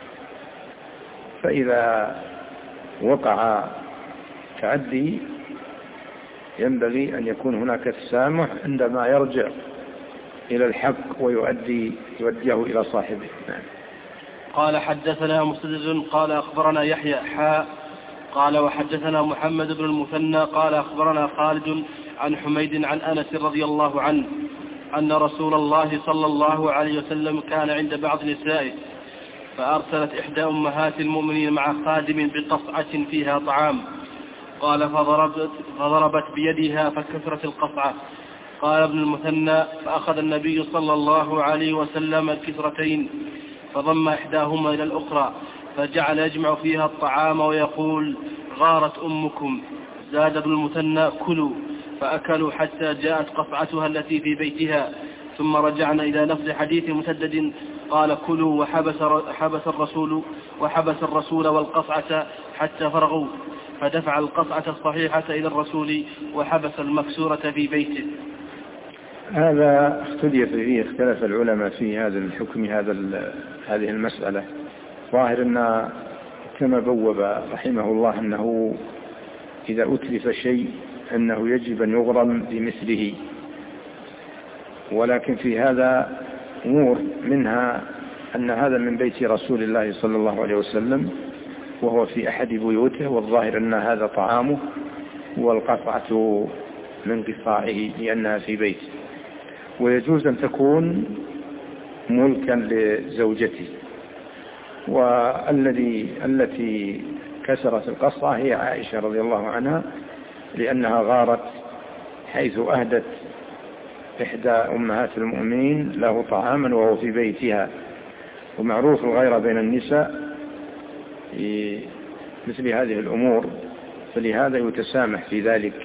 فإذا وقع تعدي ينبغي أن يكون هناك تسامح عندما يرجع إلى الحق يوديه إلى صاحبه. قال حدثنا مسدد قال أخبرنا يحيى قال وحدثنا محمد بن المثنى قال أخبرنا خالد عن حميد عن أنس رضي الله عنه أن رسول الله صلى الله عليه وسلم كان عند بعض نسائه، فأرسلت إحدى أمهات المؤمنين مع خادم بقصعة فيها طعام، قال فضربت بيدها فكسرت القصعة. قال ابن المثنى فأخذ النبي صلى الله عليه وسلم الكسرتين فضم إحداهما إلى الأخرى فجعل يجمع فيها الطعام ويقول غارت أمكم. زاد ابن المثنى كلوا، فأكلوا حتى جاءت قصعتها التي في بيتها. ثم رجعنا إلى نفس حديث مسدد قال كلوا وحبس الرسول والقصعة حتى فرغوا، فدفع القصعة الصحيحة إلى الرسول وحبس المكسورة في بيته. هذا اختلف العلماء في هذا الحكم، هذه المسألة. ظاهر أن كما بوب رحمه الله أنه إذا أتلف شيء أنه يجب أن يغرم بمثله، ولكن في هذا أمور منها أن هذا من بيت رسول الله صلى الله عليه وسلم وهو في أحد بيوته، والظاهر أن هذا طعامه والقطعة من قطاعه لأنها في بيته، ويجوز أن تكون ملكا لزوجته. والتي كسرت القصعة هي عائشة رضي الله عنها، لأنها غارت حيث أهدت إحدى أمهات المؤمنين له طعاما وهو في بيتها، ومعروف الغيرة بين النساء في مثل هذه الأمور، فلهذا يتسامح في ذلك،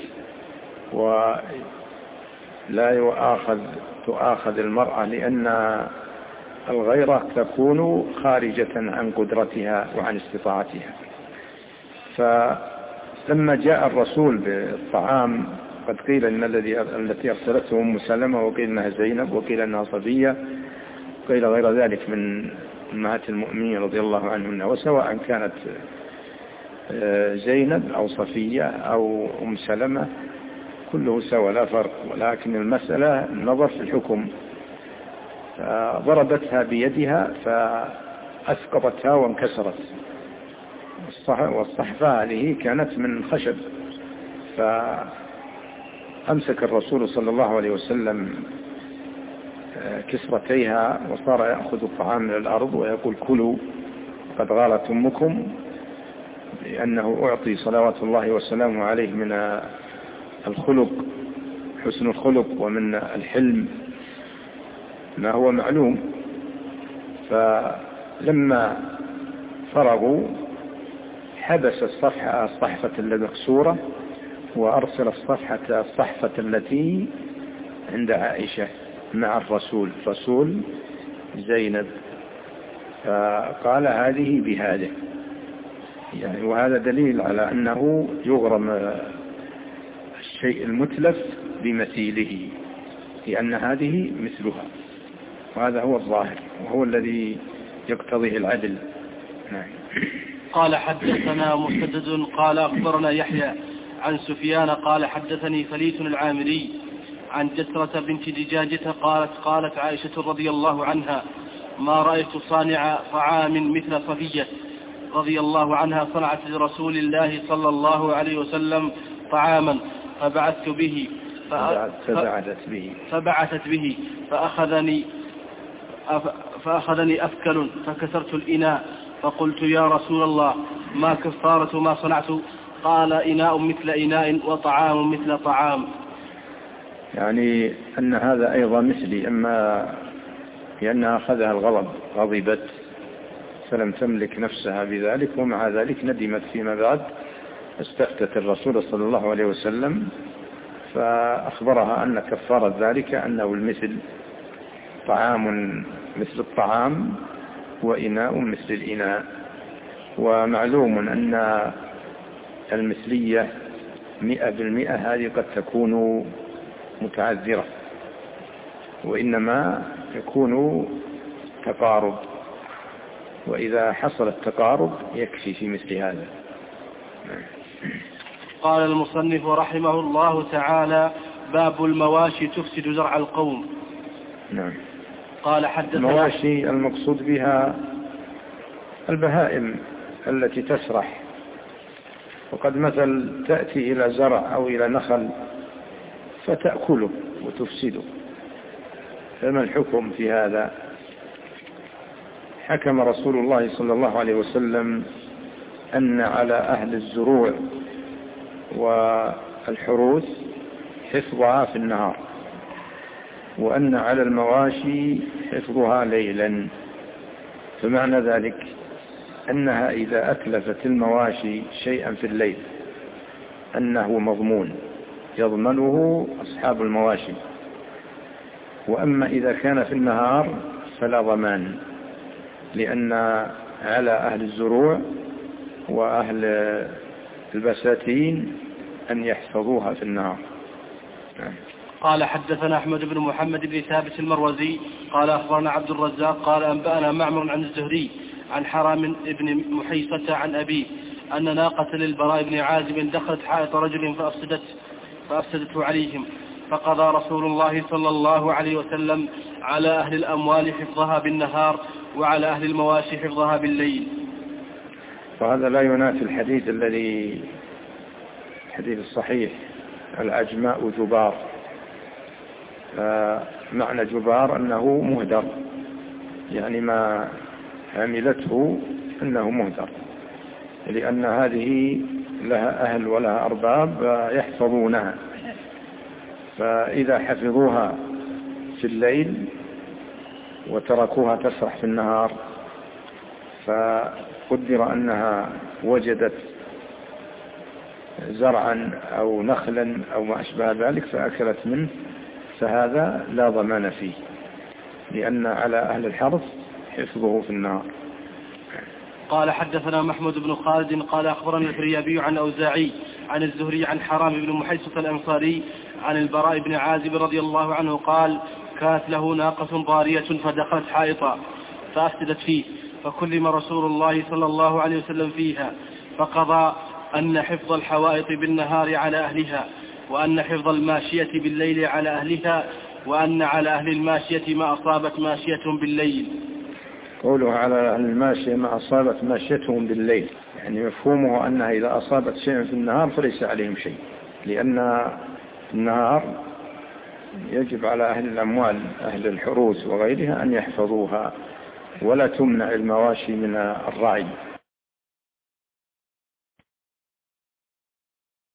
ولا تؤاخذ المرأة، لأن الغيرة تكون خارجة عن قدرتها وعن استطاعتها. فلما جاء الرسول بالطعام قد قيل إن التي أرسلته أم سلمة، وقيل أنها زينب، وقيل أنها صفية، وقيل غير ذلك من أمهات المؤمنين رضي الله عنهن، وسواء كانت زينب أو صفية أو أم سلمة كله سوى لا فرق، ولكن المسألة نظر في الحكم. فضربتها بيدها فأسقطتها وانكسرت، والصحفة هذه كانت من خشب، فأمسك الرسول صلى الله عليه وسلم كسرتيها وصار يأخذ الطعام من الأرض ويقول كلوا قد غارت أمكم، لأنه أعطي صلوات الله وسلامه عليه من الخلق، حسن الخلق، ومن الحلم ما هو معلوم. فلما فرغوا حبس الصحفة المكسورة وأرسل الصحفة التي عند عائشة مع رسول زينب، فقال هذه بهذه، يعني وهذا دليل على أنه يغرم الشيء المتلف بمثيله، لأن هذه مثلها. وهذا هو الظاهر وهو الذي يقتضيه العدل. نعم. قال حدثنا مسدد قال أخبرنا يحيى عن سفيان قال حدثني فليس العامري عن جسرة بنت دجاجة قالت عائشة رضي الله عنها ما رأيت صانع طعام مثل صفية رضي الله عنها صنعت لرسول الله صلى الله عليه وسلم طعاما فبعثت به فبعثت به فأخذني أفكل فكسرت الإناء فقلت يا رسول الله ما كفارة ما صنعت؟ قال إناء مثل إناء وطعام مثل طعام. يعني أن هذا أيضا مثلي، أما لأنها أخذها الغضب غضبت فلم تملك نفسها بذلك، ومع ذلك ندمت فيما بعد استفتت الرسول صلى الله عليه وسلم فأخبرها أن كفارة ذلك أنه المثل، طعام مثل الطعام وإناء مثل الإناء. ومعلوم أن المثلية 100% هذه قد تكون متعذرة، وإنما يكون تقارب، وإذا حصل التقارب يكفي في مثل هذا. قال المصنف رحمه الله تعالى باب المواشي تفسد زرع القوم. نعم. قال حدثنا المواشي المقصود بها البهائم التي تسرح، وقد مثل تأتي إلى زرع أو إلى نخل فتأكله وتفسده، فما الحكم في هذا؟ حكم رسول الله صلى الله عليه وسلم أن على أهل الزروع والحروث حفظها في النهار، وأن على المواشي حفظها ليلا. فمعنى ذلك أنها إذا أتلفت المواشي شيئا في الليل أنه مضمون يضمنه أصحاب المواشي، وأما إذا كان في النهار فلا ضمان، لأن على أهل الزروع وأهل البساتين أن يحفظوها في النهار. قال حدثنا أحمد بن محمد بن ثابت المروزي قال أخبرنا عبد الرزاق قال أنبأنا معمر عن الزهري عن حرام بن محيصة عن أبيه أن ناقة للبراء بن عازب دخلت حائط رجل فأفسدته عليهم، فقضى رسول الله صلى الله عليه وسلم على أهل الأموال حفظها بالنهار وعلى أهل المواشي حفظها بالليل. وهذا لا ينافي الحديث الحديث الصحيح العجماء جبار. معنى جبار أنه مهدر، يعني ما عملته أنه مهدر، لأن هذه لها أهل ولها أرباب يحفظونها، فإذا حفظوها في الليل وتركوها تسرح في النهار فقدر أنها وجدت زرعا أو نخلا أو ما أشبه ذلك فأكلت منه، فهذا لا ضمان فيه، لأن على أهل الحرث حفظه في النهار. قال حدثنا محمود بن خالد قال أخبرنا الفريابي عن أوزاعي عن الزهري عن حرام بن محيصة الأنصاري عن البراء بن عازب رضي الله عنه قال كانت له ناقة ضارية فدخلت حائطا فأفسدت فيه، فكلم رسول الله صلى الله عليه وسلم فيها، فقضى أن حفظ الحوائط بالنهار على أهلها، وأن حفظ الماشية بالليل على أهلها، وأن على أهل الماشية ما أصابت ماشية بالليل. قوله على أهل الماشية ما أصابت ماشيتهم بالليل، يعني مفهومه أنها إذا أصابت شيئا في النهار فليس عليهم شيء، لأن النهار يجب على أهل الأموال أهل الحروث وغيرها أن يحفظوها، ولا تمنع المواشي من الرعي.